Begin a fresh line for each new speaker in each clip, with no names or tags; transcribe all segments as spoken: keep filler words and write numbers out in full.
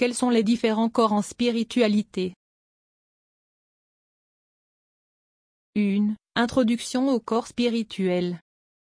Quels sont les différents corps en spiritualité? un. Introduction au corps spirituel.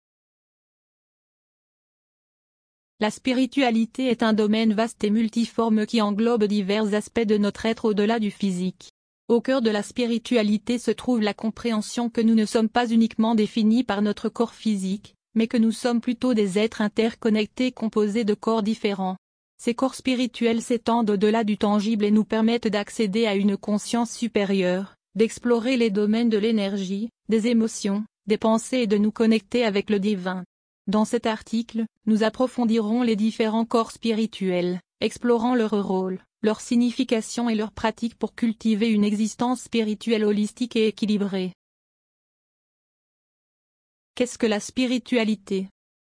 La spiritualité est un domaine vaste et multiforme qui englobe divers aspects de notre être au-delà du physique. Au cœur de la spiritualité se trouve la compréhension que nous ne sommes pas uniquement définis par notre corps physique, mais que nous sommes plutôt des êtres interconnectés composés de corps différents. Ces corps spirituels s'étendent au-delà du tangible et nous permettent d'accéder à une conscience supérieure, d'explorer les domaines de l'énergie, des émotions, des pensées et de nous connecter avec le divin. Dans cet article, nous approfondirons les différents corps spirituels, explorant leur rôle, leur signification et leurs pratiques pour cultiver une existence spirituelle holistique et équilibrée. Qu'est-ce que la spiritualité?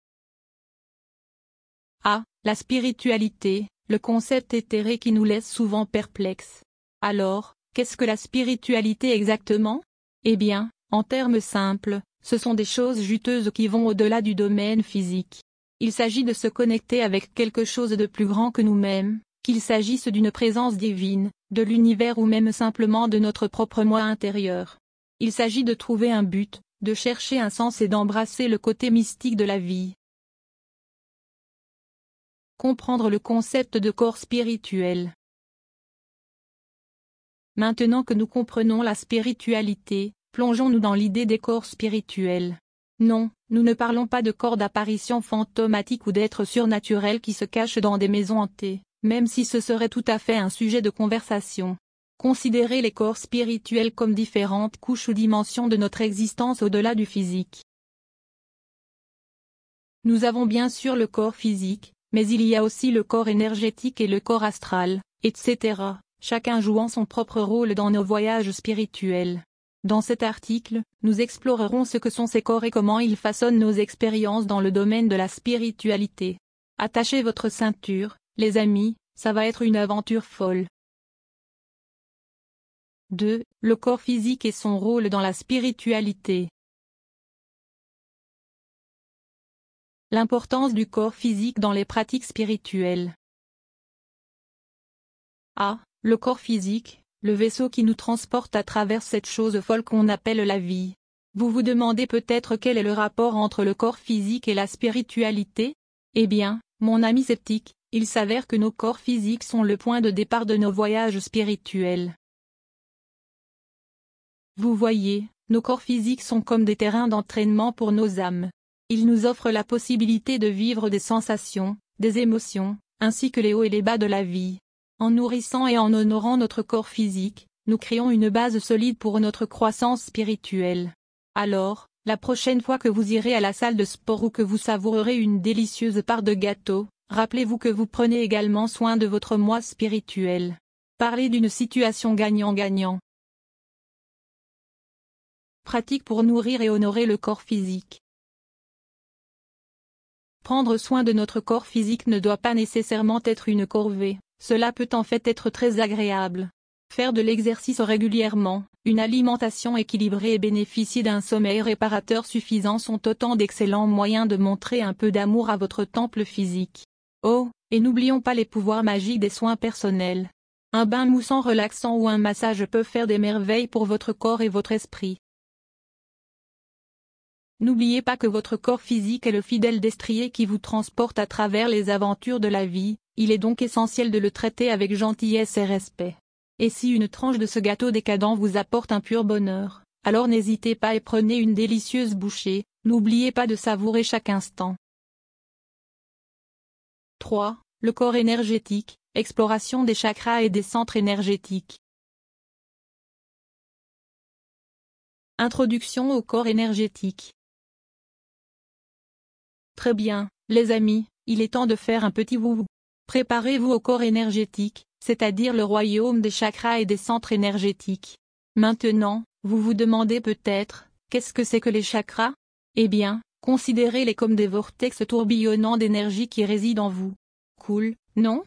A. La spiritualité, le concept éthéré qui nous laisse souvent perplexes. Alors, qu'est-ce que la spiritualité exactement? Eh bien, en termes simples, ce sont des choses juteuses qui vont au-delà du domaine physique. Il s'agit de se connecter avec quelque chose de plus grand que nous-mêmes, qu'il s'agisse d'une présence divine, de l'univers ou même simplement de notre propre moi intérieur. Il s'agit de trouver un but, de chercher un sens et d'embrasser le côté mystique de la vie. Comprendre le concept de corps spirituel. Maintenant que nous comprenons la spiritualité, plongeons-nous dans l'idée des corps spirituels. Non, nous ne parlons pas de corps d'apparition fantomatique ou d'êtres surnaturels qui se cachent dans des maisons hantées, même si ce serait tout à fait un sujet de conversation. Considérez les corps spirituels comme différentes couches ou dimensions de notre existence au-delà du physique. Nous avons bien sûr le corps physique, mais il y a aussi le corps énergétique et le corps astral, et cetera, chacun jouant son propre rôle dans nos voyages spirituels. Dans cet article, nous explorerons ce que sont ces corps et comment ils façonnent nos expériences dans le domaine de la spiritualité. Attachez votre ceinture, les amis, ça va être une aventure folle. deux. Le corps physique et son rôle dans la spiritualité. L'importance du corps physique dans les pratiques spirituelles. A. Le corps physique, le vaisseau qui nous transporte à travers cette chose folle qu'on appelle la vie. Vous vous demandez peut-être quel est le rapport entre le corps physique et la spiritualité? Eh bien, mon ami sceptique, il s'avère que nos corps physiques sont le point de départ de nos voyages spirituels. Vous voyez, nos corps physiques sont comme des terrains d'entraînement pour nos âmes. Ils nous offrent la possibilité de vivre des sensations, des émotions, ainsi que les hauts et les bas de la vie. En nourrissant et en honorant notre corps physique, nous créons une base solide pour notre croissance spirituelle. Alors, la prochaine fois que vous irez à la salle de sport ou que vous savourerez une délicieuse part de gâteau, rappelez-vous que vous prenez également soin de votre moi spirituel. Parlez d'une situation gagnant-gagnant. Pratique pour nourrir et honorer le corps physique. Prendre soin de notre corps physique ne doit pas nécessairement être une corvée, cela peut en fait être très agréable. Faire de l'exercice régulièrement, une alimentation équilibrée et bénéficier d'un sommeil réparateur suffisant sont autant d'excellents moyens de montrer un peu d'amour à votre temple physique. Oh, et n'oublions pas les pouvoirs magiques des soins personnels. Un bain moussant relaxant ou un massage peuvent faire des merveilles pour votre corps et votre esprit. N'oubliez pas que votre corps physique est le fidèle destrier qui vous transporte à travers les aventures de la vie, il est donc essentiel de le traiter avec gentillesse et respect. Et si une tranche de ce gâteau décadent vous apporte un pur bonheur, alors n'hésitez pas et prenez une délicieuse bouchée, n'oubliez pas de savourer chaque instant. trois. Le corps énergétique, exploration des chakras et des centres énergétiques. Introduction au corps énergétique. Très bien, les amis, il est temps de faire un petit wouhou. Préparez-vous au corps énergétique, c'est-à-dire le royaume des chakras et des centres énergétiques. Maintenant, vous vous demandez peut-être, qu'est-ce que c'est que les chakras? Eh bien, considérez-les comme des vortex tourbillonnants d'énergie qui résident en vous. Cool, non?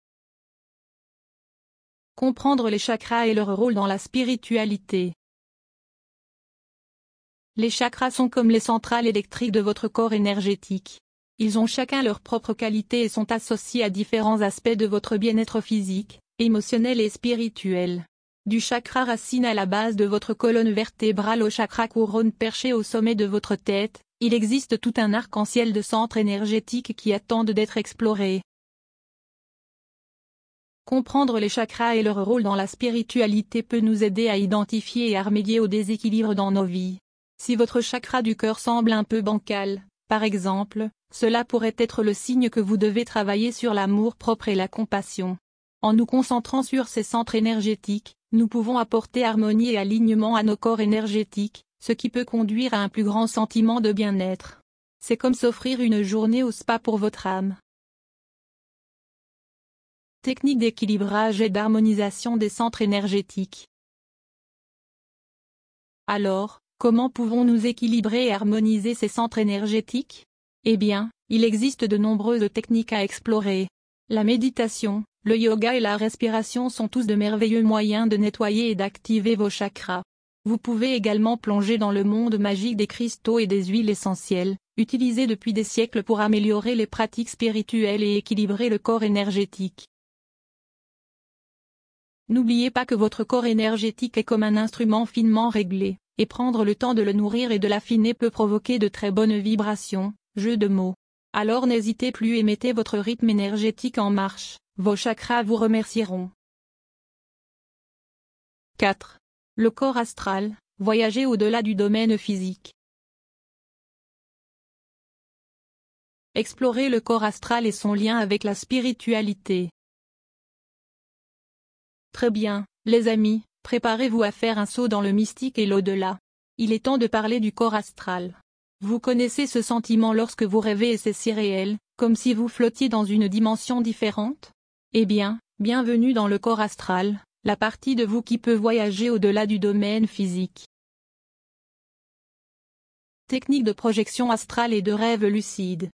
Comprendre les chakras et leur rôle dans la spiritualité. Les chakras sont comme les centrales électriques de votre corps énergétique. Ils ont chacun leurs propres qualités et sont associés à différents aspects de votre bien-être physique, émotionnel et spirituel. Du chakra racine à la base de votre colonne vertébrale au chakra couronne perché au sommet de votre tête, il existe tout un arc-en-ciel de centres énergétiques qui attendent d'être explorés. Comprendre les chakras et leur rôle dans la spiritualité peut nous aider à identifier et à remédier aux déséquilibres dans nos vies. Si votre chakra du cœur semble un peu bancal, par exemple, cela pourrait être le signe que vous devez travailler sur l'amour-propre et la compassion. En nous concentrant sur ces centres énergétiques, nous pouvons apporter harmonie et alignement à nos corps énergétiques, ce qui peut conduire à un plus grand sentiment de bien-être. C'est comme s'offrir une journée au spa pour votre âme. Technique d'équilibrage et d'harmonisation des centres énergétiques. Alors, comment pouvons-nous équilibrer et harmoniser ces centres énergétiques? Eh bien, il existe de nombreuses techniques à explorer. La méditation, le yoga et la respiration sont tous de merveilleux moyens de nettoyer et d'activer vos chakras. Vous pouvez également plonger dans le monde magique des cristaux et des huiles essentielles, utilisées depuis des siècles pour améliorer les pratiques spirituelles et équilibrer le corps énergétique. N'oubliez pas que votre corps énergétique est comme un instrument finement réglé, et prendre le temps de le nourrir et de l'affiner peut provoquer de très bonnes vibrations, jeu de mots. Alors n'hésitez plus et mettez votre rythme énergétique en marche, vos chakras vous remercieront. quatre. Le corps astral, voyager au-delà du domaine physique. Explorer le corps astral et son lien avec la spiritualité. Très bien, les amis, préparez-vous à faire un saut dans le mystique et l'au-delà. Il est temps de parler du corps astral. Vous connaissez ce sentiment lorsque vous rêvez et c'est si réel, comme si vous flottiez dans une dimension différente? Eh bien, bienvenue dans le corps astral, la partie de vous qui peut voyager au-delà du domaine physique. Technique de projection astrale et de rêve lucide.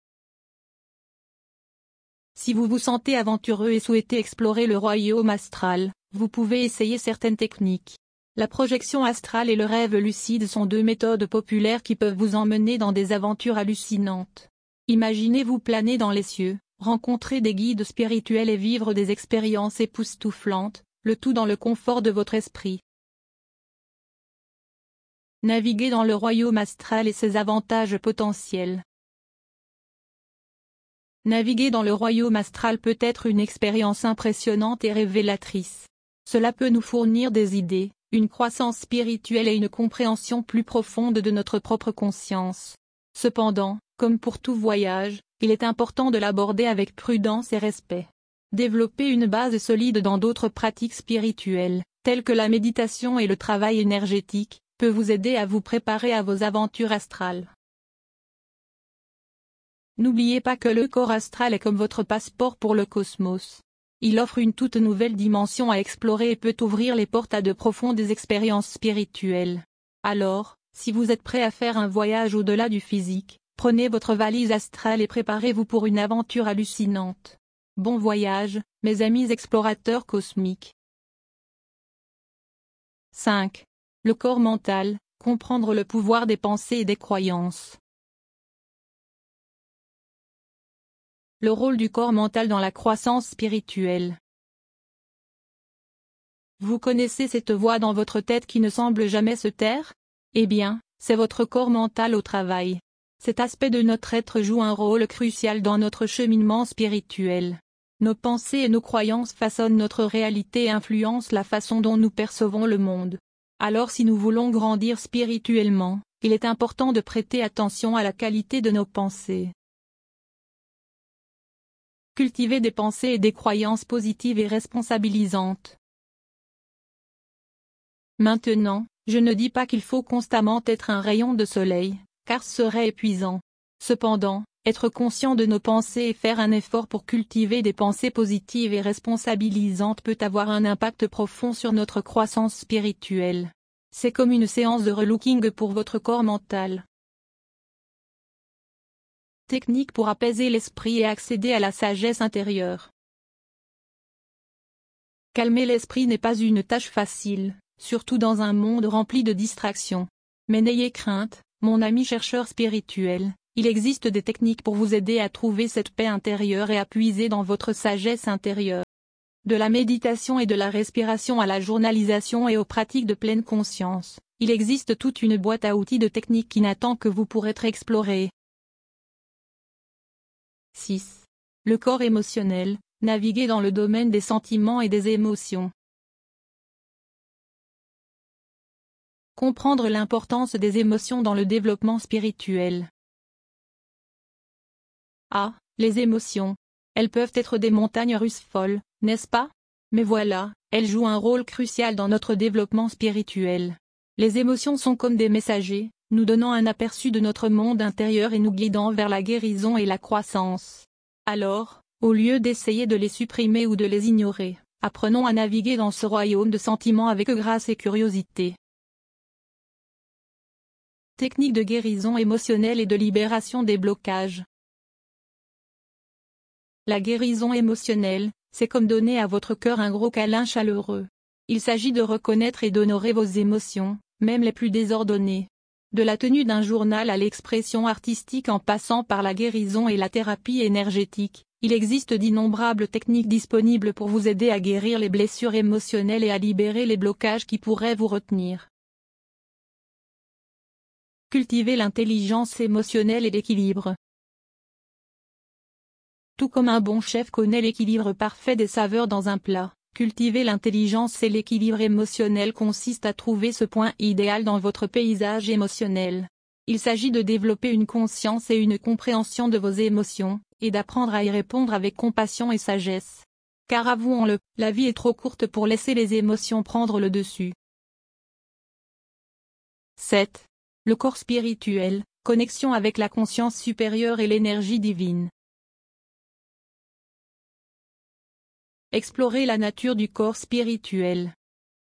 Si vous vous sentez aventureux et souhaitez explorer le royaume astral, vous pouvez essayer certaines techniques. La projection astrale et le rêve lucide sont deux méthodes populaires qui peuvent vous emmener dans des aventures hallucinantes. Imaginez-vous planer dans les cieux, rencontrer des guides spirituels et vivre des expériences époustouflantes, le tout dans le confort de votre esprit. Naviguer dans le royaume astral et ses avantages potentiels. Naviguer dans le royaume astral peut être une expérience impressionnante et révélatrice. Cela peut nous fournir des idées, une croissance spirituelle et une compréhension plus profonde de notre propre conscience. Cependant, comme pour tout voyage, il est important de l'aborder avec prudence et respect. Développer une base solide dans d'autres pratiques spirituelles, telles que la méditation et le travail énergétique, peut vous aider à vous préparer à vos aventures astrales. N'oubliez pas que le corps astral est comme votre passeport pour le cosmos. Il offre une toute nouvelle dimension à explorer et peut ouvrir les portes à de profondes expériences spirituelles. Alors, si vous êtes prêt à faire un voyage au-delà du physique, prenez votre valise astrale et préparez-vous pour une aventure hallucinante. Bon voyage, mes amis explorateurs cosmiques. cinq. Le corps mental, comprendre le pouvoir des pensées et des croyances. Le rôle du corps mental dans la croissance spirituelle. Vous connaissez cette voix dans votre tête qui ne semble jamais se taire? Eh bien, c'est votre corps mental au travail. Cet aspect de notre être joue un rôle crucial dans notre cheminement spirituel. Nos pensées et nos croyances façonnent notre réalité et influencent la façon dont nous percevons le monde. Alors si nous voulons grandir spirituellement, il est important de prêter attention à la qualité de nos pensées. Cultiver des pensées et des croyances positives et responsabilisantes. Maintenant, je ne dis pas qu'il faut constamment être un rayon de soleil, car ce serait épuisant. Cependant, être conscient de nos pensées et faire un effort pour cultiver des pensées positives et responsabilisantes peut avoir un impact profond sur notre croissance spirituelle. C'est comme une séance de relooking pour votre corps mental. Technique pour apaiser l'esprit et accéder à la sagesse intérieure. Calmer l'esprit n'est pas une tâche facile, surtout dans un monde rempli de distractions. Mais n'ayez crainte, mon ami chercheur spirituel, Il existe des techniques pour vous aider à trouver cette paix intérieure et à puiser dans votre sagesse intérieure. De la méditation et de la respiration à la journalisation et aux pratiques de pleine conscience, il existe toute une boîte à outils de techniques qui n'attend que vous pour être explorée. six. Le corps émotionnel, naviguer dans le domaine des sentiments et des émotions. Comprendre l'importance des émotions dans le développement spirituel. Ah, les émotions. Elles peuvent être des montagnes russes folles, n'est-ce pas? Mais voilà, elles jouent un rôle crucial dans notre développement spirituel. Les émotions sont comme des messagers, nous donnant un aperçu de notre monde intérieur et nous guidant vers la guérison et la croissance. Alors, au lieu d'essayer de les supprimer ou de les ignorer, apprenons à naviguer dans ce royaume de sentiments avec grâce et curiosité. Technique de guérison émotionnelle et de libération des blocages. La guérison émotionnelle, c'est comme donner à votre cœur un gros câlin chaleureux. Il s'agit de reconnaître et d'honorer vos émotions, même les plus désordonnées. De la tenue d'un journal à l'expression artistique en passant par la guérison et la thérapie énergétique, il existe d'innombrables techniques disponibles pour vous aider à guérir les blessures émotionnelles et à libérer les blocages qui pourraient vous retenir. Cultiver l'intelligence émotionnelle et l'équilibre. Tout comme un bon chef connaît l'équilibre parfait des saveurs dans un plat, cultiver l'intelligence et l'équilibre émotionnel consiste à trouver ce point idéal dans votre paysage émotionnel. Il s'agit de développer une conscience et une compréhension de vos émotions, et d'apprendre à y répondre avec compassion et sagesse. Car avouons-le, la vie est trop courte pour laisser les émotions prendre le dessus. sept. Le corps spirituel, connexion avec la conscience supérieure et l'énergie divine. Explorer la nature du corps spirituel.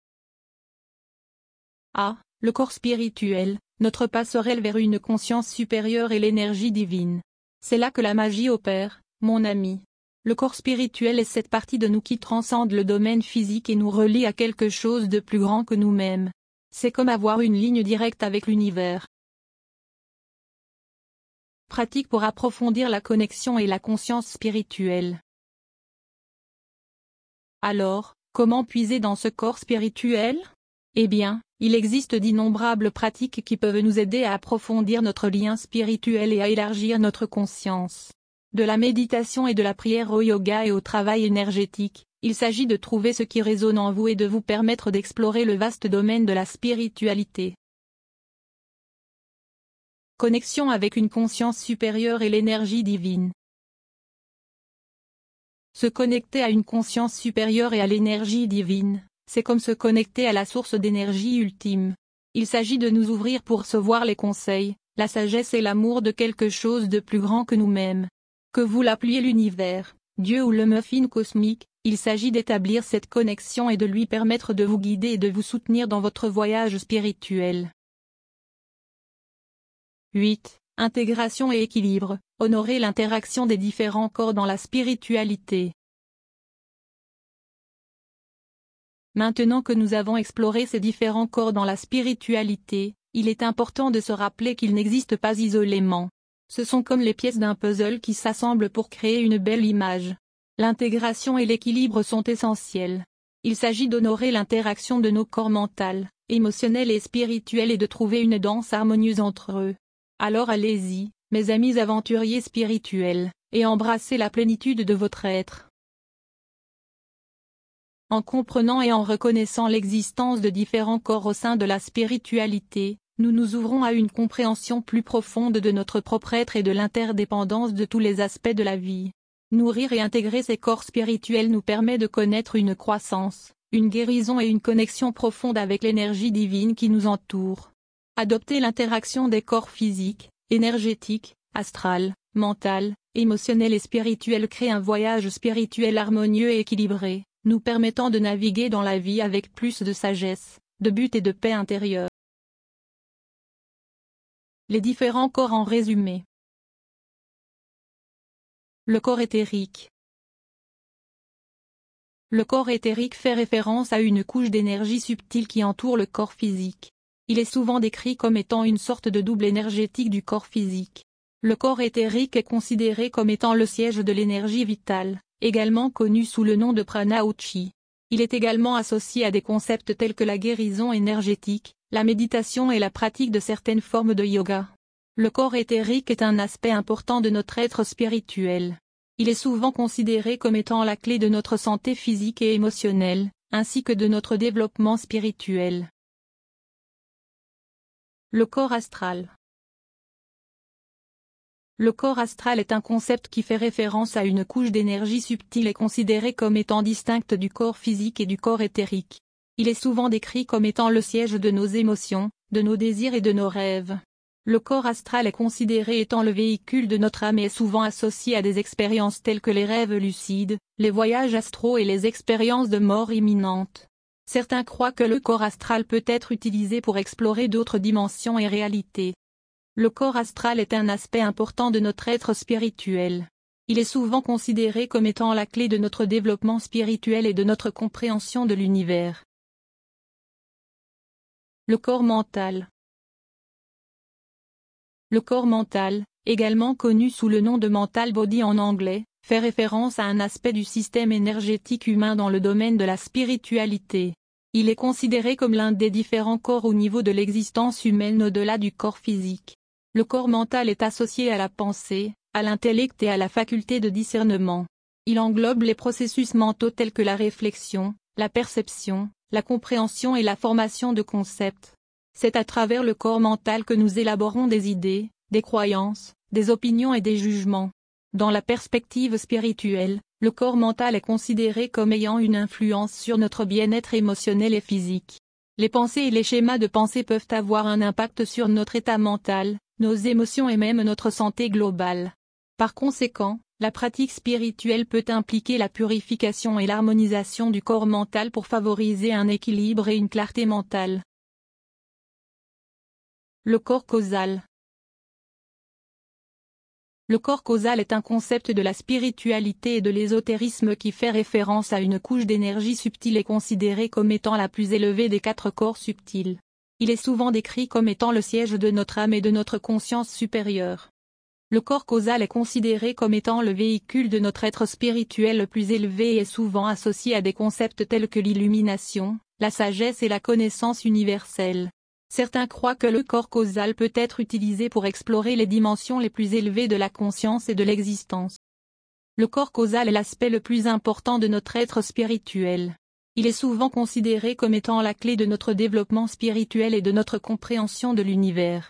Ah, le corps spirituel, notre passerelle vers une conscience supérieure et l'énergie divine. C'est là que la magie opère, mon ami. Le corps spirituel est cette partie de nous qui transcende le domaine physique et nous relie à quelque chose de plus grand que nous-mêmes. C'est comme avoir une ligne directe avec l'univers. Pratique pour approfondir la connexion et la conscience spirituelle. Alors, comment puiser dans ce corps spirituel? Eh bien, il existe d'innombrables pratiques qui peuvent nous aider à approfondir notre lien spirituel et à élargir notre conscience. De la méditation et de la prière au yoga et au travail énergétique, il s'agit de trouver ce qui résonne en vous et de vous permettre d'explorer le vaste domaine de la spiritualité. Connexion avec une conscience supérieure et l'énergie divine. Se connecter à une conscience supérieure et à l'énergie divine, c'est comme se connecter à la source d'énergie ultime. Il s'agit de nous ouvrir pour recevoir les conseils, la sagesse et l'amour de quelque chose de plus grand que nous-mêmes. Que vous l'appeliez l'univers, Dieu ou le muffin cosmique, il s'agit d'établir cette connexion et de lui permettre de vous guider et de vous soutenir dans votre voyage spirituel. huit. Intégration et équilibre, honorer l'interaction des différents corps dans la spiritualité. Maintenant que nous avons exploré ces différents corps dans la spiritualité, il est important de se rappeler qu'ils n'existent pas isolément. Ce sont comme les pièces d'un puzzle qui s'assemblent pour créer une belle image. L'intégration et l'équilibre sont essentiels. Il s'agit d'honorer l'interaction de nos corps mental, émotionnel et spirituel et de trouver une danse harmonieuse entre eux. Alors allez-y, mes amis aventuriers spirituels, et embrassez la plénitude de votre être. En comprenant et en reconnaissant l'existence de différents corps au sein de la spiritualité, nous nous ouvrons à une compréhension plus profonde de notre propre être et de l'interdépendance de tous les aspects de la vie. Nourrir et intégrer ces corps spirituels nous permet de connaître une croissance, une guérison et une connexion profonde avec l'énergie divine qui nous entoure. Adopter l'interaction des corps physiques, énergétiques, astral, mental, émotionnel et spirituel crée un voyage spirituel harmonieux et équilibré, nous permettant de naviguer dans la vie avec plus de sagesse, de but et de paix intérieure. Les différents corps en résumé. Le corps éthérique. Le corps éthérique fait référence à une couche d'énergie subtile qui entoure le corps physique. Il est souvent décrit comme étant une sorte de double énergétique du corps physique. Le corps éthérique est considéré comme étant le siège de l'énergie vitale, également connu sous le nom de prana ou chi. Il est également associé à des concepts tels que la guérison énergétique, la méditation et la pratique de certaines formes de yoga. Le corps éthérique est un aspect important de notre être spirituel. Il est souvent considéré comme étant la clé de notre santé physique et émotionnelle, ainsi que de notre développement spirituel. Le corps astral. Le corps astral est un concept qui fait référence à une couche d'énergie subtile et considérée comme étant distincte du corps physique et du corps éthérique. Il est souvent décrit comme étant le siège de nos émotions, de nos désirs et de nos rêves. Le corps astral est considéré étant le véhicule de notre âme et est souvent associé à des expériences telles que les rêves lucides, les voyages astraux et les expériences de mort imminente. Certains croient que le corps astral peut être utilisé pour explorer d'autres dimensions et réalités. Le corps astral est un aspect important de notre être spirituel. Il est souvent considéré comme étant la clé de notre développement spirituel et de notre compréhension de l'univers. Le corps mental. Le corps mental, également connu sous le nom de mental body en anglais, fait référence à un aspect du système énergétique humain dans le domaine de la spiritualité. Il est considéré comme l'un des différents corps au niveau de l'existence humaine au-delà du corps physique. Le corps mental est associé à la pensée, à l'intellect et à la faculté de discernement. Il englobe les processus mentaux tels que la réflexion, la perception, la compréhension et la formation de concepts. C'est à travers le corps mental que nous élaborons des idées, des croyances, des opinions et des jugements. Dans la perspective spirituelle, le corps mental est considéré comme ayant une influence sur notre bien-être émotionnel et physique. Les pensées et les schémas de pensée peuvent avoir un impact sur notre état mental, nos émotions et même notre santé globale. Par conséquent, la pratique spirituelle peut impliquer la purification et l'harmonisation du corps mental pour favoriser un équilibre et une clarté mentale. Le corps causal. Le corps causal est un concept de la spiritualité et de l'ésotérisme qui fait référence à une couche d'énergie subtile et considérée comme étant la plus élevée des quatre corps subtils. Il est souvent décrit comme étant le siège de notre âme et de notre conscience supérieure. Le corps causal est considéré comme étant le véhicule de notre être spirituel le plus élevé et est souvent associé à des concepts tels que l'illumination, la sagesse et la connaissance universelle. Certains croient que le corps causal peut être utilisé pour explorer les dimensions les plus élevées de la conscience et de l'existence. Le corps causal est l'aspect le plus important de notre être spirituel. Il est souvent considéré comme étant la clé de notre développement spirituel et de notre compréhension de l'univers.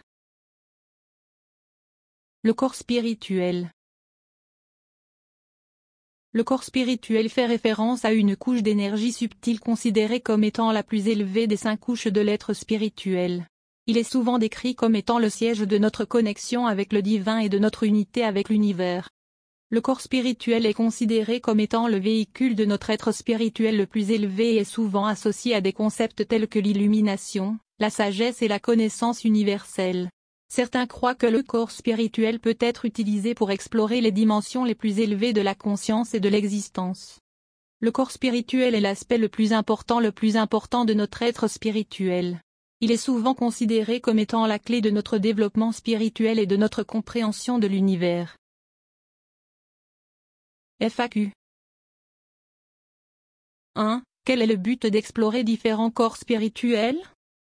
Le corps spirituel. Le corps spirituel fait référence à une couche d'énergie subtile considérée comme étant la plus élevée des cinq couches de l'être spirituel. Il est souvent décrit comme étant le siège de notre connexion avec le divin et de notre unité avec l'univers. Le corps spirituel est considéré comme étant le véhicule de notre être spirituel le plus élevé et est souvent associé à des concepts tels que l'illumination, la sagesse et la connaissance universelle. Certains croient que le corps spirituel peut être utilisé pour explorer les dimensions les plus élevées de la conscience et de l'existence. Le corps spirituel est l'aspect le plus important le plus important de notre être spirituel. Il est souvent considéré comme étant la clé de notre développement spirituel et de notre compréhension de l'univers. F A Q un. Quel est le but d'explorer différents corps spirituels ?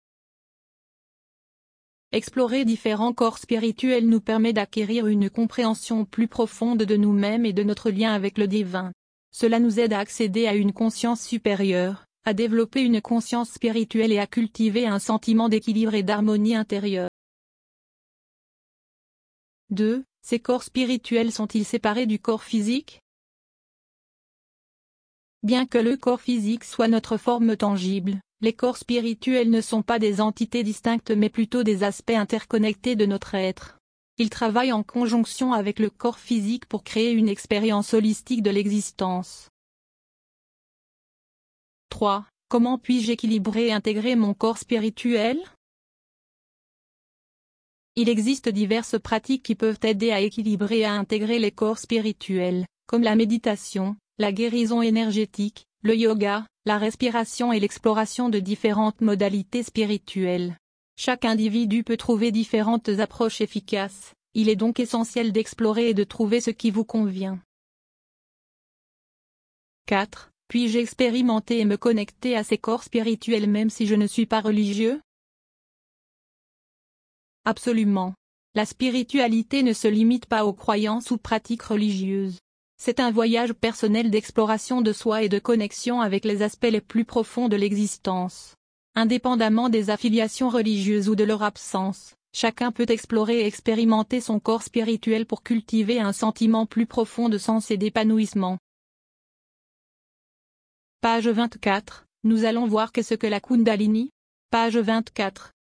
Explorer différents corps spirituels nous permet d'acquérir une compréhension plus profonde de nous-mêmes et de notre lien avec le divin. Cela nous aide à accéder à une conscience supérieure, à développer une conscience spirituelle et à cultiver un sentiment d'équilibre et d'harmonie intérieure. deux. Ces corps spirituels sont-ils séparés du corps physique ? Bien que le corps physique soit notre forme tangible, les corps spirituels ne sont pas des entités distinctes mais plutôt des aspects interconnectés de notre être. Ils travaillent en conjonction avec le corps physique pour créer une expérience holistique de l'existence. trois. Comment puis-je équilibrer et intégrer mon corps spirituel ? Il existe diverses pratiques qui peuvent aider à équilibrer et à intégrer les corps spirituels, comme la méditation, la guérison énergétique, le yoga, la respiration et l'exploration de différentes modalités spirituelles. Chaque individu peut trouver différentes approches efficaces, Il est donc essentiel d'explorer et de trouver ce qui vous convient. quatre. Puis-je expérimenter et me connecter à ces corps spirituels même si je ne suis pas religieux? Absolument. La spiritualité ne se limite pas aux croyances ou pratiques religieuses. C'est un voyage personnel d'exploration de soi et de connexion avec les aspects les plus profonds de l'existence. Indépendamment des affiliations religieuses ou de leur absence, chacun peut explorer et expérimenter son corps spirituel pour cultiver un sentiment plus profond de sens et d'épanouissement. Page vingt-quatre, nous allons voir qu'est-ce que la Kundalini. Page vingt-quatre.